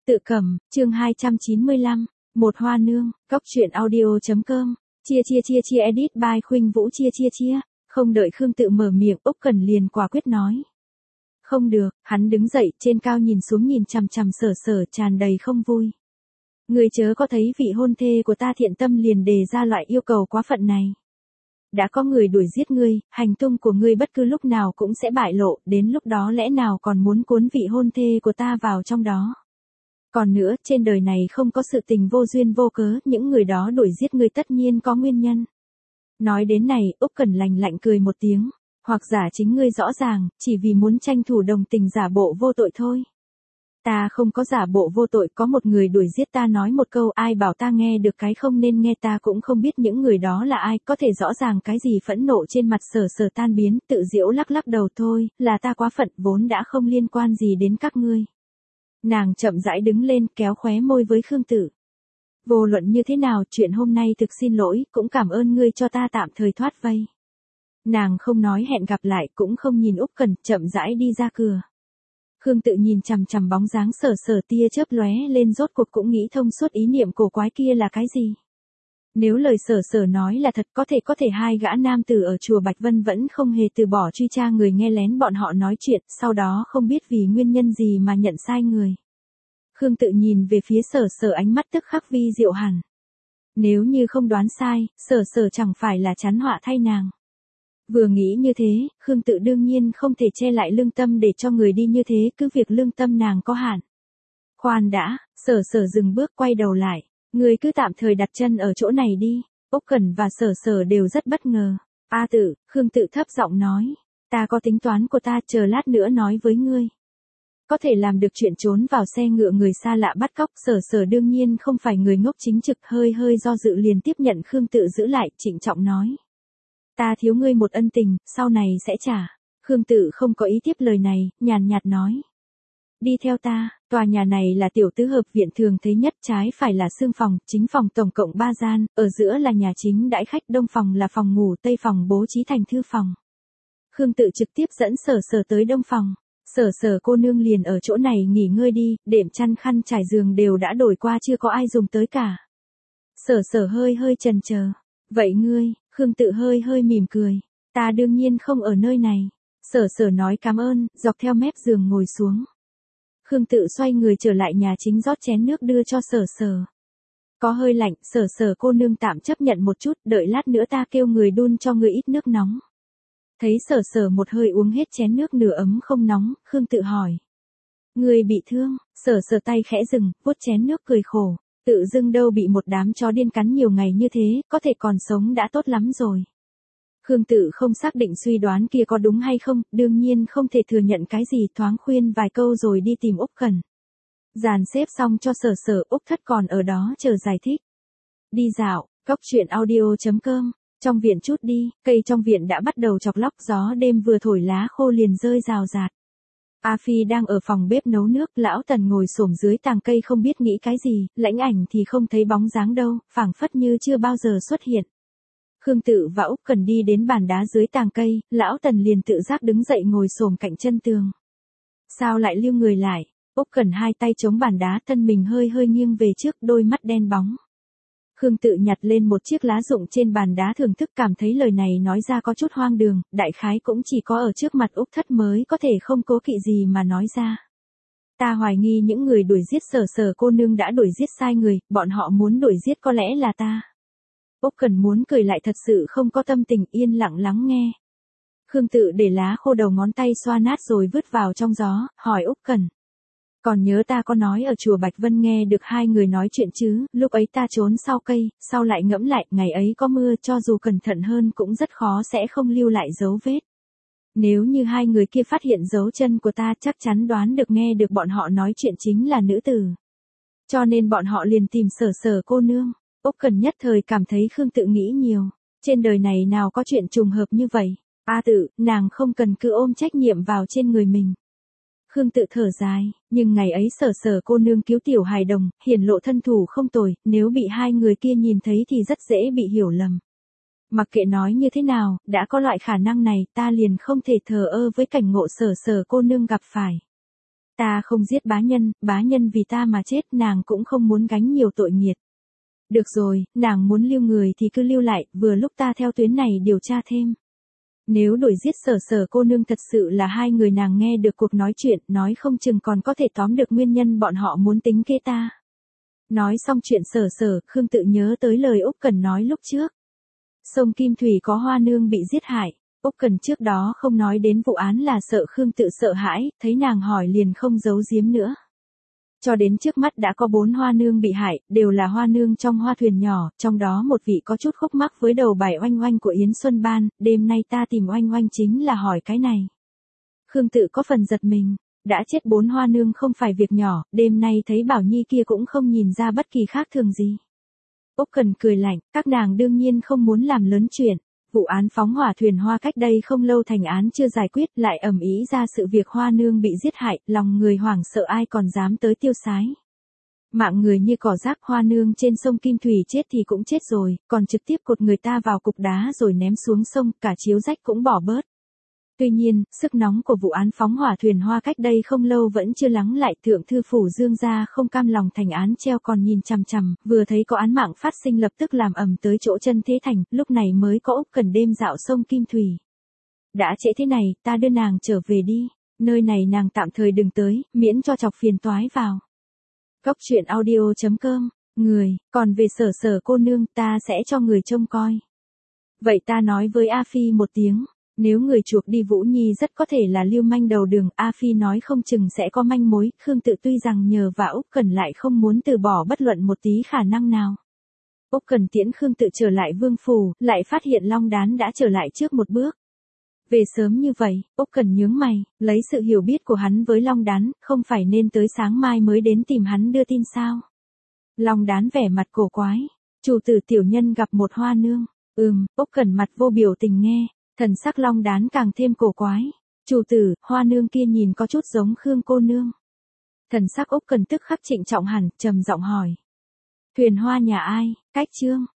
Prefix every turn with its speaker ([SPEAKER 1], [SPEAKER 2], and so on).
[SPEAKER 1] Tự cầm, chương 295, một hoa nương, cóc truyện audio.com, chia edit by Khuynh Vũ chia. Không đợi Khương Tự mở miệng, Úc Cẩn liền quả quyết nói. Không được, hắn đứng dậy, trên cao nhìn xuống nhìn chằm chằm Sở, tràn đầy không vui. Ngươi chớ có thấy vị hôn thê của ta thiện tâm liền đề ra loại yêu cầu quá phận này. Đã có người đuổi giết ngươi, hành tung của ngươi bất cứ lúc nào cũng sẽ bại lộ, đến lúc đó lẽ nào còn muốn cuốn vị hôn thê của ta vào trong đó. Còn nữa, trên đời này không có sự tình vô duyên vô cớ, những người đó đuổi giết ngươi tất nhiên có nguyên nhân. Nói đến này, Úc Cẩn lạnh cười một tiếng, hoặc giả chính ngươi rõ ràng, chỉ vì muốn tranh thủ đồng tình giả bộ vô tội thôi. Ta không có giả bộ vô tội, có một người đuổi giết ta nói một câu, ai bảo ta nghe được cái không nên nghe, ta cũng không biết những người đó là ai, có thể rõ ràng cái gì. Phẫn nộ trên mặt Sở tan biến, tự giễu lắc đầu, thôi, là ta quá phận, vốn đã không liên quan gì đến các ngươi. Nàng chậm rãi đứng lên, kéo khóe môi với Khương Tự. Vô luận như thế nào, chuyện hôm nay thực xin lỗi, cũng cảm ơn ngươi cho ta tạm thời thoát vây. Nàng không nói hẹn gặp lại, cũng không nhìn Úc Cẩn, chậm rãi đi ra cửa. Khương Tự nhìn chằm bóng dáng Sở tia chớp lóe lên, rốt cuộc cũng nghĩ thông suốt ý niệm cổ quái kia là cái gì. Nếu lời Sở nói là thật, có thể hai gã nam tử ở chùa Bạch Vân vẫn không hề từ bỏ truy tra người, nghe lén bọn họ nói chuyện, sau đó không biết vì nguyên nhân gì mà nhận sai người. Khương Tự nhìn về phía Sở, ánh mắt tức khắc vi diệu hẳn. Nếu như không đoán sai, Sở chẳng phải là chắn họa thay nàng. Vừa nghĩ như thế, Khương Tự đương nhiên không thể che lại lương tâm để cho người đi như thế, cứ việc lương tâm nàng có hạn. Khoan đã, Sở dừng bước quay đầu lại, ngươi cứ tạm thời đặt chân ở chỗ này đi. Úc Cẩn và Sở đều rất bất ngờ. Tự, Khương Tự thấp giọng nói, ta có tính toán của ta, chờ lát nữa nói với ngươi. Có thể làm được chuyện trốn vào xe ngựa người xa lạ bắt cóc, Sở đương nhiên không phải người ngốc chính trực, hơi do dự liền tiếp nhận Khương Tự giữ lại, trịnh trọng nói. Ta thiếu ngươi một ân tình, sau này sẽ trả. Khương Tự không có ý tiếp lời này, nhàn nhạt nói. Đi theo ta, tòa nhà này là tiểu tứ hợp viện thường thấy nhất, trái phải là xương phòng, chính phòng tổng cộng 3 gian, ở giữa là nhà chính đãi khách, đông phòng là phòng ngủ, tây phòng bố trí thành thư phòng. Khương Tự trực tiếp dẫn Sở tới đông phòng. Sở cô nương liền ở chỗ này nghỉ ngơi đi, đệm chăn khăn trải giường đều đã đổi qua, chưa có ai dùng tới cả. Sở hơi chần chờ. Vậy ngươi? Khương Tự hơi mỉm cười. Ta đương nhiên không ở nơi này. Sở nói cảm ơn, dọc theo mép giường ngồi xuống. Khương Tự xoay người trở lại nhà chính, rót chén nước đưa cho Sở. Có hơi lạnh, Sở cô nương tạm chấp nhận một chút, đợi lát nữa ta kêu người đun cho ngươi ít nước nóng. Thấy Sở một hơi uống hết chén nước nửa ấm không nóng, Khương Tự hỏi. Ngươi bị thương? Sở tay khẽ dừng, vuốt chén nước cười khổ. Tự dưng đâu bị một đám chó điên cắn nhiều ngày như thế, có thể còn sống đã tốt lắm rồi. Khương Tự không xác định suy đoán kia có đúng hay không, đương nhiên không thể thừa nhận cái gì, thoáng khuyên vài câu rồi đi tìm Úc Cẩn. Dàn xếp xong cho Sở, Úc Thất còn ở đó chờ giải thích. Đi dạo, cóc truyện audio.com, trong viện chút đi, cây trong viện đã bắt đầu chọc lóc, gió đêm vừa thổi lá khô liền rơi rào rạt. A Phi đang ở phòng bếp nấu nước, Lão Tần ngồi xổm dưới tàng cây không biết nghĩ cái gì, Lãnh Ảnh thì không thấy bóng dáng đâu, phảng phất như chưa bao giờ xuất hiện. Khương Tự và Úc Cẩn đi đến bàn đá dưới tàng cây, Lão Tần liền tự giác đứng dậy ngồi xổm cạnh chân tường. Sao lại lưu người lại? Úc Cẩn hai tay chống bàn đá, thân mình hơi nghiêng về trước, đôi mắt đen bóng. Khương Tự nhặt lên một chiếc lá rụng trên bàn đá thưởng thức, cảm thấy lời này nói ra có chút hoang đường, đại khái cũng chỉ có ở trước mặt Úc Thất mới có thể không cố kỵ gì mà nói ra. Ta hoài nghi những người đuổi giết Sở cô nương đã đuổi giết sai người, bọn họ muốn đuổi giết có lẽ là ta. Úc Cẩn muốn cười lại thật sự không có tâm tình, yên lặng lắng nghe. Khương Tự để lá khô đầu ngón tay xoa nát rồi vứt vào trong gió, hỏi Úc Cẩn. Còn nhớ ta có nói ở chùa Bạch Vân nghe được hai người nói chuyện chứ, lúc ấy ta trốn sau cây, sau lại ngẫm lại, ngày ấy có mưa, cho dù cẩn thận hơn cũng rất khó sẽ không lưu lại dấu vết. Nếu như hai người kia phát hiện dấu chân của ta, chắc chắn đoán được nghe được bọn họ nói chuyện chính là nữ tử. Cho nên bọn họ liền tìm Sở cô nương. Úc Cẩn nhất thời cảm thấy Khương Tự nghĩ nhiều. Trên đời này nào có chuyện trùng hợp như vậy. Tự, nàng không cần cứ ôm trách nhiệm vào trên người mình. Khương Tự thở dài, nhưng ngày ấy Sở cô nương cứu tiểu hài đồng, hiển lộ thân thủ không tồi, nếu bị hai người kia nhìn thấy thì rất dễ bị hiểu lầm. Mặc kệ nói như thế nào, đã có loại khả năng này, ta liền không thể thờ ơ với cảnh ngộ Sở cô nương gặp phải. Ta không giết bá nhân vì ta mà chết, nàng cũng không muốn gánh nhiều tội nghiệt. Được rồi, nàng muốn lưu người thì cứ lưu lại, vừa lúc ta theo tuyến này điều tra thêm. Nếu đuổi giết Sở cô nương thật sự là hai người nàng nghe được cuộc nói chuyện, nói không chừng còn có thể tóm được nguyên nhân bọn họ muốn tính kế ta. Nói xong chuyện Sở, Khương Tự nhớ tới lời Úc Cẩn nói lúc trước. Sông Kim Thủy có Hoa nương bị giết hại, Úc Cẩn trước đó không nói đến vụ án là sợ Khương Tự sợ hãi, thấy nàng hỏi liền không giấu giếm nữa. Cho đến trước mắt đã có 4 Hoa nương bị hại, đều là Hoa nương trong Hoa thuyền nhỏ, trong đó một vị có chút khúc mắc với đầu bài Oanh Oanh của Yến Xuân Ban, đêm nay ta tìm Oanh Oanh chính là hỏi cái này. Khương Tự có phần giật mình, đã chết 4 Hoa nương không phải việc nhỏ, đêm nay thấy Bảo Nhi kia cũng không nhìn ra bất kỳ khác thường gì. Úc Cẩn cười lạnh, các nàng đương nhiên không muốn làm lớn chuyện. Vụ án phóng hỏa thuyền Hoa cách đây không lâu thành án chưa giải quyết, lại ầm ĩ ra sự việc Hoa nương bị giết hại, lòng người hoảng sợ ai còn dám tới tiêu sái. Mạng người như cỏ rác, Hoa nương trên sông Kim Thủy chết thì cũng chết rồi, còn trực tiếp cột người ta vào cục đá rồi ném xuống sông, cả chiếu rách cũng bỏ bớt. Tuy nhiên, sức nóng của vụ án phóng hỏa thuyền Hoa cách đây không lâu vẫn chưa lắng lại, thượng thư phủ Dương gia không cam lòng thành án treo còn nhìn chằm chằm, vừa thấy có án mạng phát sinh lập tức làm ầm tới chỗ chân thế thành, lúc này mới có Úc Cẩn đêm dạo sông Kim Thủy. Đã trễ thế này, ta đưa nàng trở về đi, nơi này nàng tạm thời đừng tới, miễn cho chọc phiền toái vào. Cốc truyện audio.com, người, còn về Sở cô nương ta sẽ cho người trông coi. Vậy ta nói với A Phi một tiếng. Nếu người chuộc đi Vũ Nhi rất có thể là lưu manh đầu đường, A Phi nói không chừng sẽ có manh mối, Khương Tự tuy rằng nhờ và Úc Cẩn lại không muốn từ bỏ bất luận một tí khả năng nào. Úc Cẩn tiễn Khương Tự trở lại vương phủ, lại phát hiện Long Đán đã trở lại trước một bước. Về sớm như vậy, Úc Cẩn nhướng mày, lấy sự hiểu biết của hắn với Long Đán, không phải nên tới sáng mai mới đến tìm hắn đưa tin sao? Long Đán vẻ mặt cổ quái, chủ tử tiểu nhân gặp một Hoa nương. Úc Cẩn mặt vô biểu tình nghe. Thần sắc Long Đán càng thêm cổ quái. Chủ tử, Hoa nương kia nhìn có chút giống Khương cô nương. Thần sắc Úc Cẩn tức khắc trịnh trọng hẳn, trầm giọng hỏi. Thuyền Hoa nhà ai? Cách chương.